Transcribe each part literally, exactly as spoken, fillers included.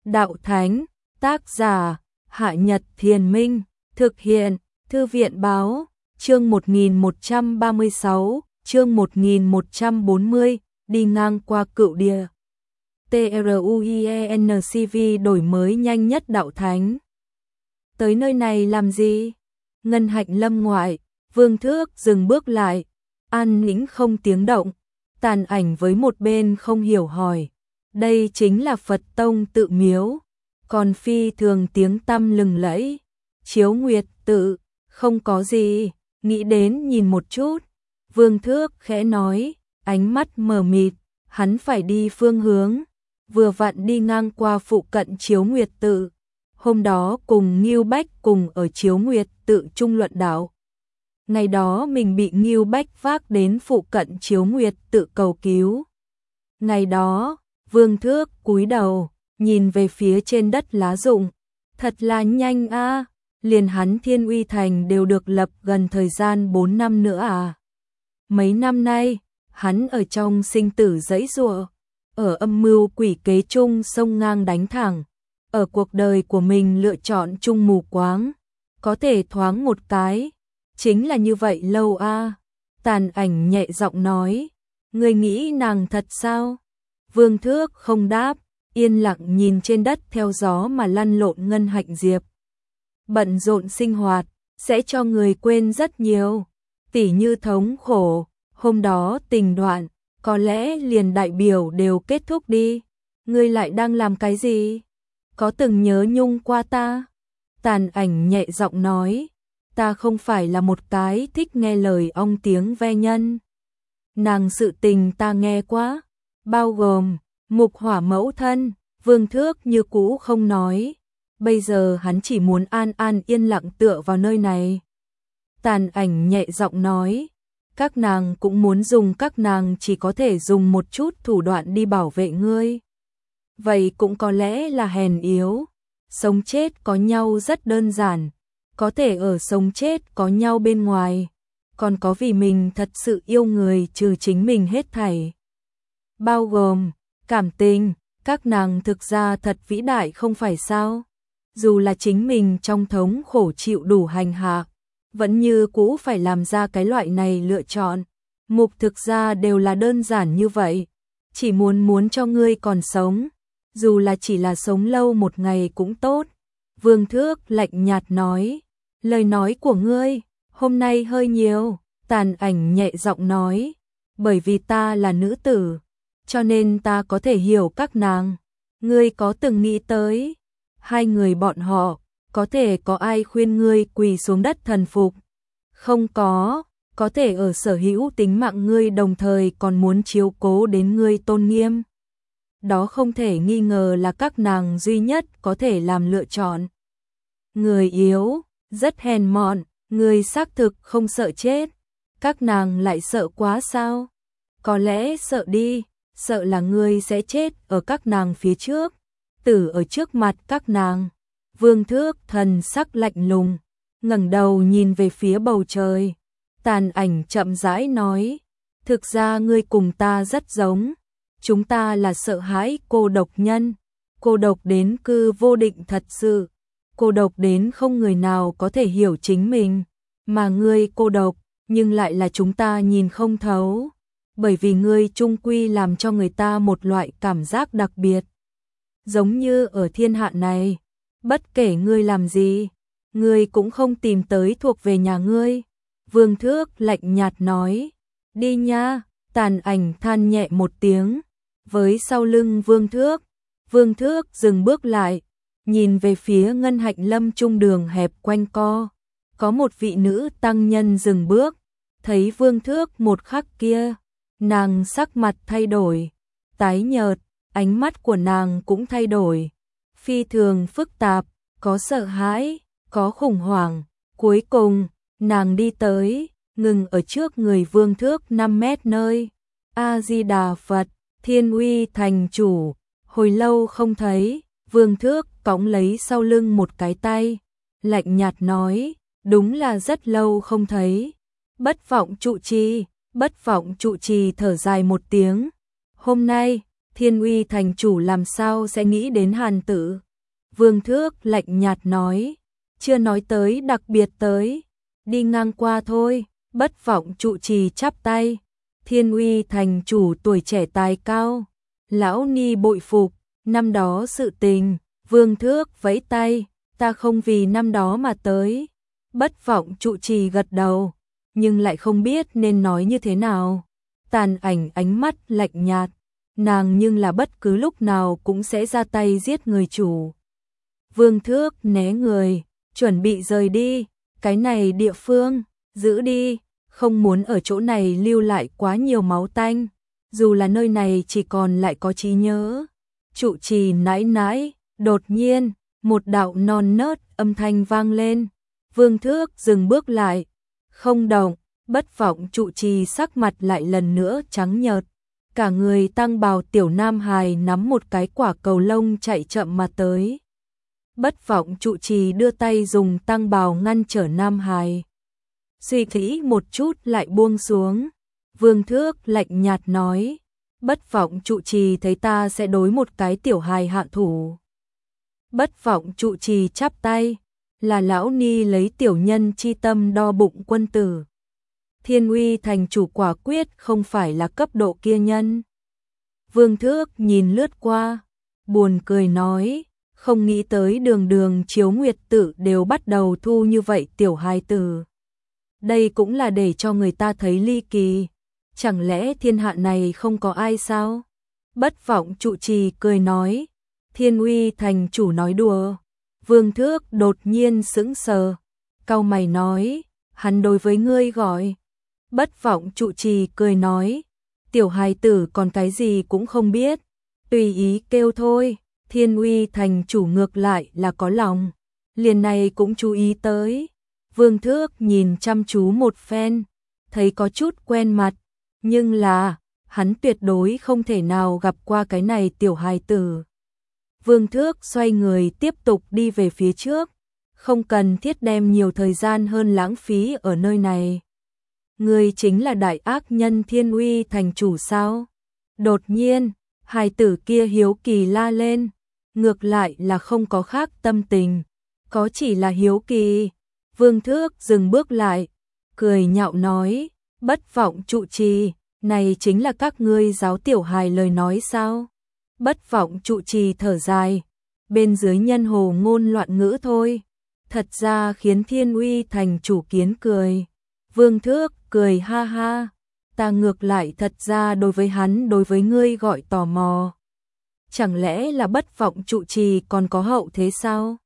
Đạo Thánh, tác giả, Hạ Nhật Thiền Minh, thực hiện, Thư viện Báo, chương một nghìn một trăm ba mươi sáu, chương một nghìn một trăm bốn mươi, đi ngang qua cựu địa. TRUIENCV đổi mới nhanh nhất Đạo Thánh. Tới nơi này làm gì? Ngân Hạnh Lâm ngoại, Vương Thước dừng bước lại, an nĩnh không tiếng động, Tàn Ảnh với một bên không hiểu hỏi. Đây chính là Phật Tông tự miếu, còn phi thường tiếng tăm lừng lẫy. Chiếu Nguyệt tự, không có gì, nghĩ đến nhìn một chút. Vương Thước khẽ nói, ánh mắt mờ mịt, hắn phải đi phương hướng, vừa vặn đi ngang qua phụ cận Chiếu Nguyệt tự. Hôm đó cùng Ngưu Bách cùng ở Chiếu Nguyệt tự chung luận đạo. Ngày đó mình bị Ngưu Bách vác đến phụ cận Chiếu Nguyệt tự cầu cứu. Ngày đó, Vương Thước cúi đầu, nhìn về phía trên đất lá rụng. Thật là nhanh a, à, liền hắn Thiên Uy Thành đều được lập gần thời gian bốn năm nữa à. Mấy năm nay, hắn ở trong sinh tử giãy giụa, ở âm mưu quỷ kế chung sông ngang đánh thẳng. Ở cuộc đời của mình lựa chọn chung mù quáng, có thể thoáng một cái, chính là như vậy lâu a. À. Tàn Ảnh nhẹ giọng nói, người nghĩ nàng thật sao? Vương Thước không đáp, yên lặng nhìn trên đất theo gió mà lăn lộn Ngân Hạnh Diệp. Bận rộn sinh hoạt, sẽ cho người quên rất nhiều, tỉ như thống khổ, hôm đó tình đoạn, có lẽ liền đại biểu đều kết thúc đi. Ngươi lại đang làm cái gì? Có từng nhớ nhung qua ta? Tàn Ảnh nhẹ giọng nói, ta không phải là một cái thích nghe lời ong tiếng ve nhân. Nàng sự tình ta nghe quá, bao gồm Mục Hỏa mẫu thân. Vương Thước như cũ không nói, bây giờ hắn chỉ muốn an an yên lặng tựa vào nơi này. Tàn Ảnh nhẹ giọng nói, các nàng cũng muốn dùng, các nàng chỉ có thể dùng một chút thủ đoạn đi bảo vệ ngươi. Vậy cũng có lẽ là hèn yếu. Sống chết có nhau rất đơn giản, có thể ở sống chết có nhau bên ngoài, còn có vì mình thật sự yêu người trừ chính mình hết thảy. Bao gồm cảm tình, các nàng thực ra thật vĩ đại không phải sao? Dù là chính mình trong thống khổ chịu đủ hành hạ, vẫn như cũ phải làm ra cái loại này lựa chọn. Mục thực ra đều là đơn giản như vậy, chỉ muốn muốn cho ngươi còn sống, dù là chỉ là sống lâu một ngày cũng tốt. Vương Thước lạnh nhạt nói, lời nói của ngươi hôm nay hơi nhiều. Tàn Ảnh nhẹ giọng nói, bởi vì ta là nữ tử, cho nên ta có thể hiểu các nàng. Ngươi có từng nghĩ tới, hai người bọn họ, có thể có ai khuyên ngươi quỳ xuống đất thần phục? Không có, có thể ở sở hữu tính mạng ngươi đồng thời còn muốn chiếu cố đến ngươi tôn nghiêm. Đó không thể nghi ngờ là các nàng duy nhất có thể làm lựa chọn. Người yếu, rất hèn mọn, người xác thực không sợ chết. Các nàng lại sợ quá sao? Có lẽ sợ đi, sợ là ngươi sẽ chết ở các nàng phía trước, tử ở trước mặt các nàng. Vương Thước thần sắc lạnh lùng, ngẩng đầu nhìn về phía bầu trời. Tàn Ảnh chậm rãi nói, thực ra ngươi cùng ta rất giống. Chúng ta là sợ hãi cô độc nhân, cô độc đến cư vô định thật sự, cô độc đến không người nào có thể hiểu chính mình, mà ngươi cô độc, nhưng lại là chúng ta nhìn không thấu, bởi vì ngươi chung quy làm cho người ta một loại cảm giác đặc biệt. Giống như ở thiên hạ này, bất kể ngươi làm gì, ngươi cũng không tìm tới thuộc về nhà ngươi. Vương Thước lạnh nhạt nói, đi nha. Tàn Ảnh than nhẹ một tiếng, với sau lưng Vương Thước. Vương Thước dừng bước lại, nhìn về phía Ngân Hạnh Lâm trung đường hẹp quanh co. Có một vị nữ tăng nhân dừng bước, thấy Vương Thước một khắc kia, nàng sắc mặt thay đổi, tái nhợt, ánh mắt của nàng cũng thay đổi, phi thường phức tạp, có sợ hãi, có khủng hoảng. Cuối cùng, nàng đi tới, ngừng ở trước người Vương Thước năm mét nơi. A Di Đà Phật, Thiên Uy Thành chủ, hồi lâu không thấy. Vương Thước cõng lấy sau lưng một cái tay, lạnh nhạt nói, đúng là rất lâu không thấy. Bất vọng trụ trì, bất vọng trụ trì thở dài một tiếng. Hôm nay, Thiên Uy thành chủ làm sao sẽ nghĩ đến Hàn Tử? Vương Thước lạnh nhạt nói, chưa nói tới đặc biệt tới, đi ngang qua thôi. Bất vọng trụ trì chắp tay, Thiên Uy thành chủ tuổi trẻ tài cao, lão ni bội phục, năm đó sự tình. Vương Thước vẫy tay, ta không vì năm đó mà tới. Bất vọng trụ trì gật đầu, nhưng lại không biết nên nói như thế nào. Tàn ảnh ánh mắt lạnh nhạt, nàng nhưng là bất cứ lúc nào cũng sẽ ra tay giết người chủ. Vương Thước né người, chuẩn bị rời đi, cái này địa phương, giữ đi, không muốn ở chỗ này lưu lại quá nhiều máu tanh, dù là nơi này chỉ còn lại có trí nhớ. Trụ trì nãi nãi, đột nhiên, một đạo non nớt âm thanh vang lên. Vương Thước dừng bước lại, không động. Bất vọng trụ trì sắc mặt lại lần nữa trắng nhợt. Cả người tăng bào tiểu nam hài nắm một cái quả cầu lông chạy chậm mà tới. Bất vọng trụ trì đưa tay dùng tăng bào ngăn trở nam hài. Suy nghĩ một chút lại buông xuống. Vương Thước lạnh nhạt nói, bất vọng trụ trì thấy ta sẽ đối một cái tiểu hài hạ thủ. Bất vọng trụ trì chắp tay, là lão ni lấy tiểu nhân chi tâm đo bụng quân tử. Thiên Uy thành chủ quả quyết không phải là cấp độ kia nhân. Vương Thước nhìn lướt qua, buồn cười nói, không nghĩ tới đường đường chiếu nguyệt tử đều bắt đầu thu như vậy tiểu hài tử. Đây cũng là để cho người ta thấy ly kỳ, chẳng lẽ thiên hạ này không có ai sao? Bất vọng trụ trì cười nói, Thiên Uy thành chủ nói đùa. Vương Thước đột nhiên sững sờ, cau mày nói, hắn đối với ngươi gọi. Bất vọng trụ trì cười nói, tiểu hài tử còn cái gì cũng không biết, tùy ý kêu thôi. Thiên Uy thành chủ ngược lại là có lòng, liền này cũng chú ý tới. Vương Thước nhìn chăm chú một phen, thấy có chút quen mặt, nhưng là, hắn tuyệt đối không thể nào gặp qua cái này tiểu hài tử. Vương Thước xoay người tiếp tục đi về phía trước, không cần thiết đem nhiều thời gian hơn lãng phí ở nơi này. Ngươi chính là đại ác nhân Thiên Uy thành chủ sao? Đột nhiên, hài tử kia hiếu kỳ la lên, ngược lại là không có khác tâm tình, có chỉ là hiếu kỳ. Vương Thước dừng bước lại, cười nhạo nói, bất vọng trụ trì, này chính là các ngươi giáo tiểu hài lời nói sao? Bất vọng trụ trì thở dài, bên dưới nhân hồ ngôn loạn ngữ thôi, thật ra khiến Thiên Uy thành chủ kiến cười. Vương Thước cười ha ha, ta ngược lại thật ra đối với hắn đối với ngươi gọi tò mò. Chẳng lẽ là bất vọng trụ trì còn có hậu thế sao?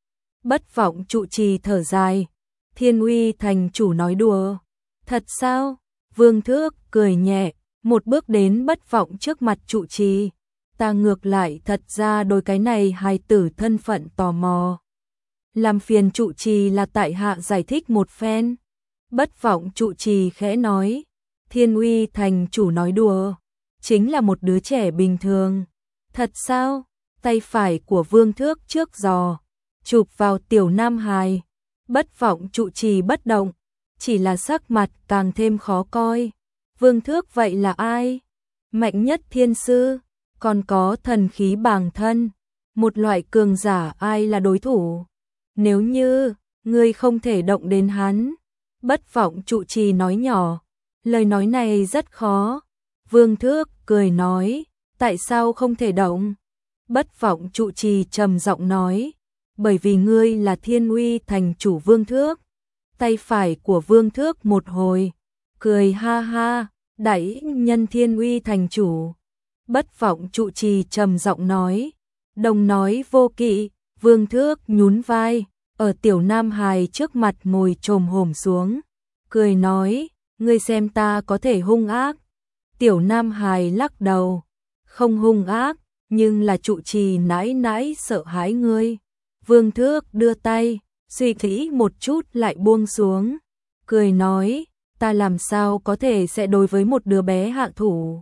Bất vọng trụ trì thở dài, Thiên Uy thành chủ nói đùa. Thật sao? Vương Thước cười nhẹ, một bước đến bất vọng trước mặt trụ trì. Ta ngược lại thật ra đôi cái này hài tử thân phận tò mò. Làm phiền trụ trì là tại hạ giải thích một phen. Bất vọng trụ trì khẽ nói, Thiên Uy thành chủ nói đùa, chính là một đứa trẻ bình thường. Thật sao? Tay phải của Vương Thước trước giò, chụp vào tiểu nam hài. Bất vọng trụ trì bất động, chỉ là sắc mặt càng thêm khó coi. Vương Thước vậy là ai? Mạnh nhất thiên sư, còn có thần khí bàng thân, một loại cường giả ai là đối thủ? Nếu như ngươi không thể động đến hắn. Bất vọng trụ trì nói nhỏ, lời nói này rất khó. Vương Thước cười nói, tại sao không thể động? Bất vọng trụ trì trầm giọng nói, bởi vì ngươi là Thiên Uy thành chủ Vương Thước. Tay phải của Vương Thước một hồi, cười ha ha, đại nhân Thiên Uy thành chủ. Bất vọng trụ trì trầm giọng nói, đồng nói vô kỵ. Vương Thước nhún vai, ở tiểu nam hài trước mặt ngồi chồm hổm xuống, cười nói, ngươi xem ta có thể hung ác. Tiểu nam hài lắc đầu, không hung ác, nhưng là trụ trì nãi nãi sợ hãi ngươi. Vương Thước đưa tay, suy nghĩ một chút lại buông xuống, cười nói, ta làm sao có thể sẽ đối với một đứa bé hạ thủ.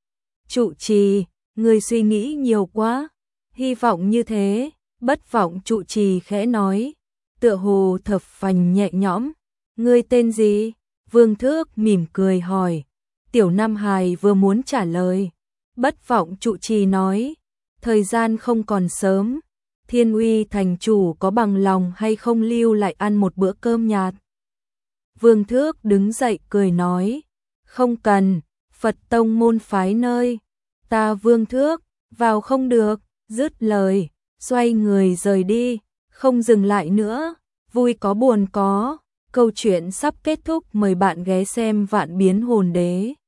Trụ trì, ngươi suy nghĩ nhiều quá, hy vọng như thế. Bất vọng trụ trì khẽ nói, tựa hồ thập phành nhẹ nhõm. Ngươi tên gì? Vương Thước mỉm cười hỏi. Tiểu nam hài vừa muốn trả lời, Bất vọng trụ trì nói, thời gian không còn sớm, Thiên Uy thành chủ có bằng lòng hay không lưu lại ăn một bữa cơm nhạt. Vương Thước đứng dậy cười nói, không cần, Phật tông môn phái nơi, ta Vương Thước, vào không được, dứt lời, xoay người rời đi, không dừng lại nữa, vui có buồn có, câu chuyện sắp kết thúc, mời bạn ghé xem Vạn Biến Hồn Đế.